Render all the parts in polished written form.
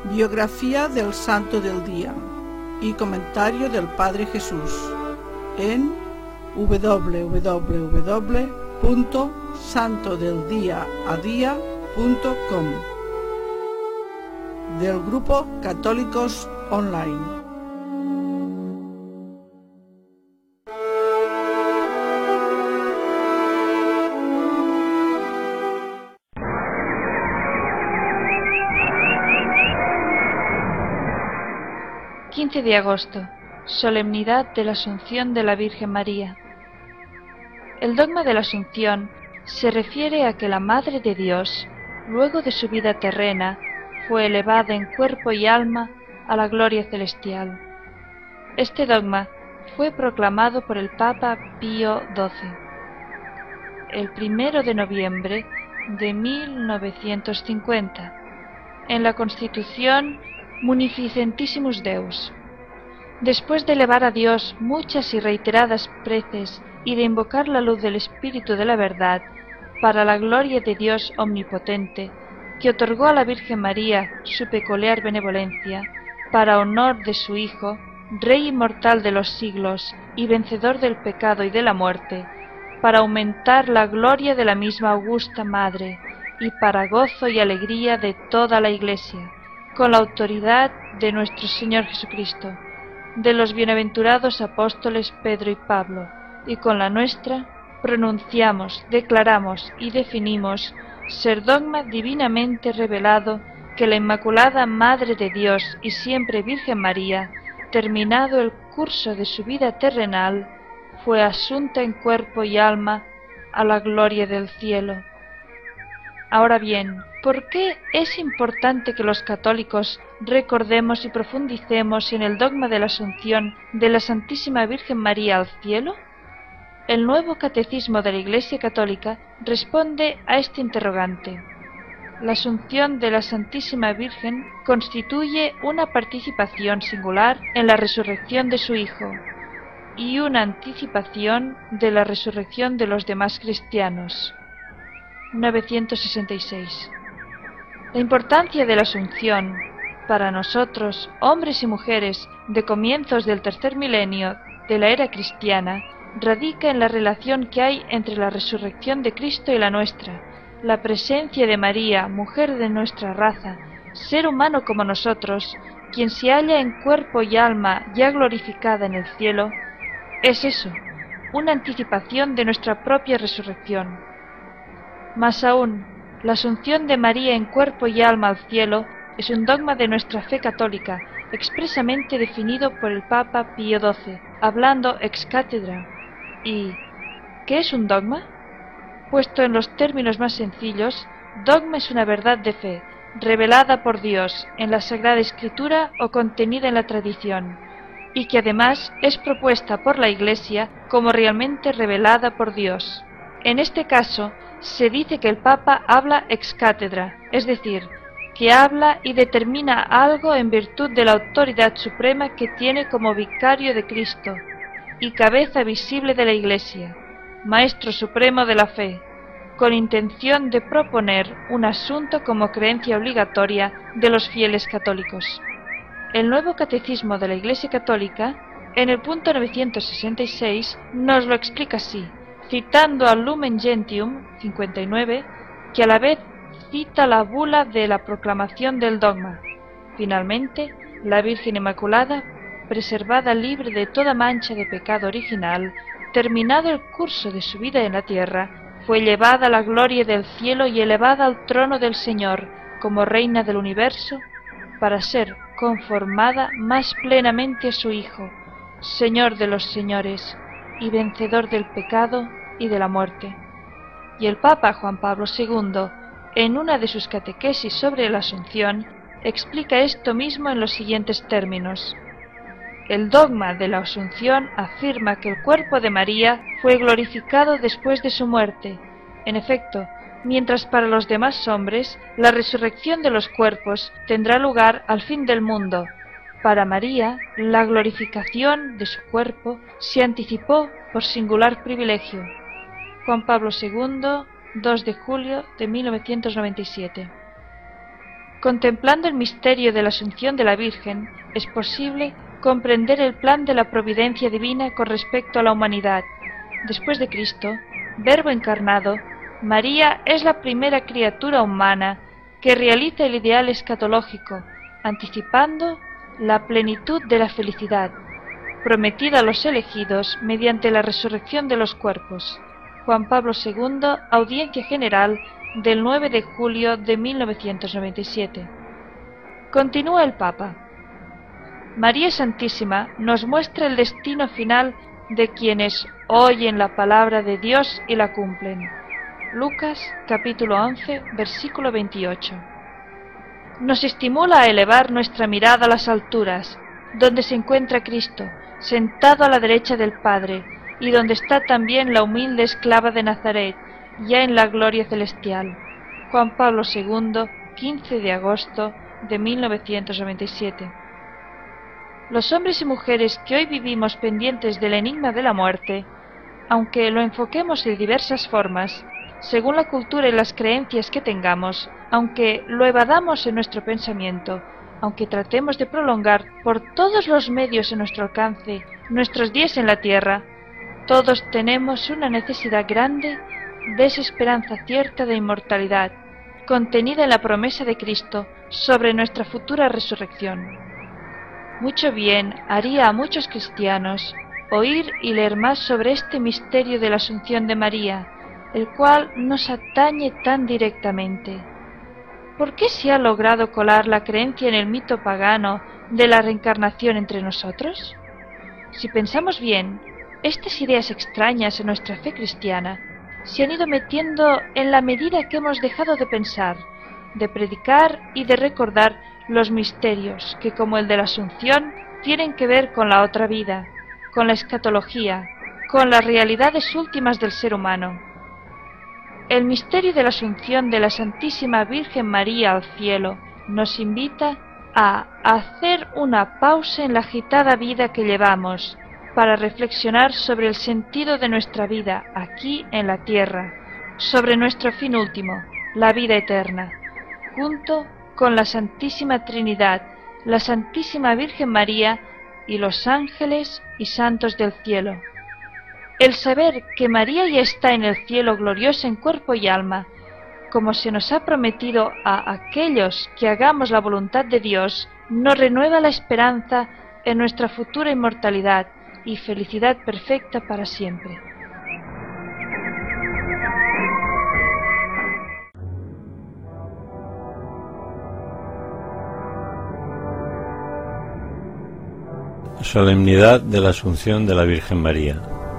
Biografía del Santo del Día y comentario del Padre Jesús en www.santodeldiaadia.com del Grupo Católicos Online. 15 de agosto, solemnidad de la Asunción de la Virgen María. El dogma de la Asunción se refiere a que la Madre de Dios, luego de su vida terrena, fue elevada en cuerpo y alma a la gloria celestial. Este dogma fue proclamado por el Papa Pío XII el 1 de noviembre de 1950 en la Constitución Munificentissimus Deus. Después de elevar a Dios muchas y reiteradas preces y de invocar la luz del Espíritu de la verdad para la gloria de Dios omnipotente, que otorgó a la Virgen María su peculiar benevolencia, para honor de su Hijo, Rey inmortal de los siglos y vencedor del pecado y de la muerte, para aumentar la gloria de la misma augusta Madre y para gozo y alegría de toda la Iglesia, con la autoridad de nuestro Señor Jesucristo, de los bienaventurados apóstoles Pedro y Pablo, y con la nuestra, pronunciamos, declaramos y definimos ser dogma divinamente revelado que la Inmaculada Madre de Dios y siempre Virgen María, terminado el curso de su vida terrenal, fue asunta en cuerpo y alma a la gloria del cielo. Ahora bien, ¿por qué es importante que los católicos recordemos y profundicemos en el dogma de la Asunción de la Santísima Virgen María al cielo? El nuevo Catecismo de la Iglesia Católica responde a este interrogante. La Asunción de la Santísima Virgen constituye una participación singular en la resurrección de su Hijo y una anticipación de la resurrección de los demás cristianos. 966. La importancia de la Asunción para nosotros, hombres y mujeres de comienzos del tercer milenio de la era cristiana, radica en la relación que hay entre la resurrección de Cristo y la nuestra, la presencia de María, mujer de nuestra raza, ser humano como nosotros, quien se halla en cuerpo y alma ya glorificada en el cielo, es eso, una anticipación de nuestra propia resurrección. Más aún, la Asunción de María en cuerpo y alma al cielo es un dogma de nuestra fe católica, expresamente definido por el Papa Pío XII, hablando ex cátedra. ¿Y qué es un dogma? Puesto en los términos más sencillos, dogma es una verdad de fe, revelada por Dios en la Sagrada Escritura o contenida en la tradición, y que además es propuesta por la Iglesia como realmente revelada por Dios. En este caso, se dice que el Papa habla ex cátedra, es decir, que habla y determina algo en virtud de la autoridad suprema que tiene como vicario de Cristo y cabeza visible de la Iglesia, Maestro Supremo de la Fe, con intención de proponer un asunto como creencia obligatoria de los fieles católicos. El nuevo Catecismo de la Iglesia Católica, en el punto 966, nos lo explica así, citando al Lumen Gentium 59, que a la vez cita la bula de la proclamación del dogma. Finalmente, la Virgen Inmaculada, preservada libre de toda mancha de pecado original, terminado el curso de su vida en la tierra, fue llevada a la gloria del cielo y elevada al trono del Señor como Reina del Universo, para ser conformada más plenamente a su Hijo, Señor de los señores y vencedor del pecado y de la muerte. Y el Papa Juan Pablo II, en una de sus catequesis sobre la Asunción, explica esto mismo en los siguientes términos. El dogma de la Asunción afirma que el cuerpo de María fue glorificado después de su muerte. En efecto, mientras para los demás hombres la resurrección de los cuerpos tendrá lugar al fin del mundo, para María la glorificación de su cuerpo se anticipó por singular privilegio. Juan Pablo II, 2 de julio de 1997. Contemplando el misterio de la Asunción de la Virgen, es posible comprender el plan de la providencia divina con respecto a la humanidad. Después de Cristo, Verbo encarnado, María es la primera criatura humana que realiza el ideal escatológico, anticipando la plenitud de la felicidad, prometida a los elegidos mediante la resurrección de los cuerpos. Juan Pablo II, Audiencia General del 9 de julio de 1997. Continúa el Papa. María Santísima nos muestra el destino final de quienes oyen la palabra de Dios y la cumplen. Lucas capítulo 11, versículo 28. Nos estimula a elevar nuestra mirada a las alturas, donde se encuentra Cristo, sentado a la derecha del Padre, y donde está también la humilde esclava de Nazaret, ya en la gloria celestial. Juan Pablo II, 15 de agosto de 1997. Los hombres y mujeres que hoy vivimos pendientes del enigma de la muerte, aunque lo enfoquemos de diversas formas, según la cultura y las creencias que tengamos, aunque lo evadamos en nuestro pensamiento, aunque tratemos de prolongar por todos los medios en nuestro alcance nuestros días en la tierra, todos tenemos una necesidad grande de esa esperanza cierta de inmortalidad, contenida en la promesa de Cristo sobre nuestra futura resurrección. Mucho bien haría a muchos cristianos oír y leer más sobre este misterio de la Asunción de María, el cual nos atañe tan directamente. ¿Por qué se ha logrado colar la creencia en el mito pagano de la reencarnación entre nosotros? Si pensamos bien, estas ideas extrañas en nuestra fe cristiana se han ido metiendo en la medida que hemos dejado de pensar, de predicar y de recordar los misterios que, como el de la Asunción, tienen que ver con la otra vida, con la escatología, con las realidades últimas del ser humano. El misterio de la Asunción de la Santísima Virgen María al cielo nos invita a hacer una pausa en la agitada vida que llevamos, para reflexionar sobre el sentido de nuestra vida aquí en la tierra, sobre nuestro fin último, la vida eterna, junto con la Santísima Trinidad, la Santísima Virgen María y los ángeles y santos del cielo. El saber que María ya está en el cielo gloriosa en cuerpo y alma, como se nos ha prometido a aquellos que hagamos la voluntad de Dios, nos renueva la esperanza en nuestra futura inmortalidad y felicidad perfecta para siempre. Solemnidad de la Asunción de la Virgen María.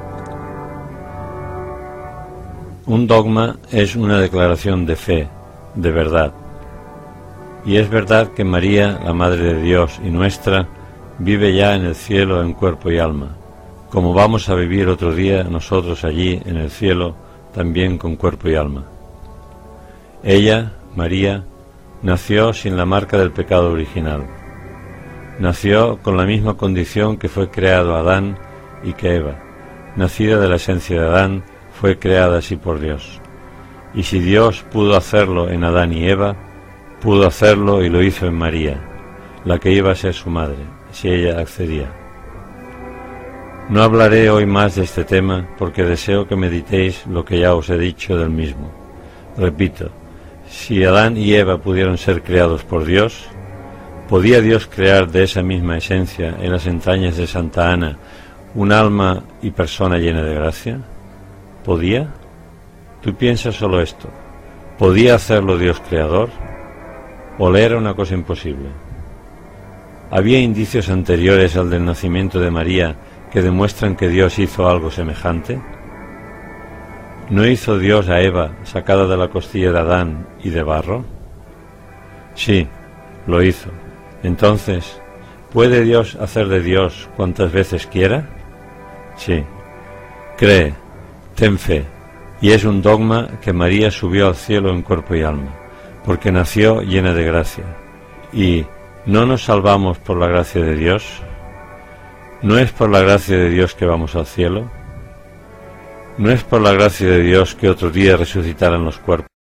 Un dogma es una declaración de fe, de verdad. Y es verdad que María, la Madre de Dios y nuestra, vive ya en el cielo en cuerpo y alma, como vamos a vivir otro día nosotros allí en el cielo, también con cuerpo y alma. Ella, María, nació sin la marca del pecado original. Nació con la misma condición que fue creado Adán y que Eva, nacida de la esencia de Adán, fue creada así por Dios. Y si Dios pudo hacerlo en Adán y Eva, pudo hacerlo y lo hizo en María, la que iba a ser su madre, si ella accedía. No hablaré hoy más de este tema porque deseo que meditéis lo que ya os he dicho del mismo. Repito, si Adán y Eva pudieron ser creados por Dios, ¿podía Dios crear de esa misma esencia en las entrañas de Santa Ana un alma y persona llena de gracia? ¿Podía? Tú piensas solo esto. ¿Podía hacerlo Dios creador? ¿O le era una cosa imposible? ¿Había indicios anteriores al del nacimiento de María que demuestran que Dios hizo algo semejante? ¿No hizo Dios a Eva sacada de la costilla de Adán y de barro? Sí, lo hizo. Entonces, ¿puede Dios hacer de Dios cuantas veces quiera? Sí. Cree, ten fe, y es un dogma que María subió al cielo en cuerpo y alma, porque nació llena de gracia. ¿Y no nos salvamos por la gracia de Dios? ¿No es por la gracia de Dios que vamos al cielo? ¿No es por la gracia de Dios que otro día resucitarán los cuerpos?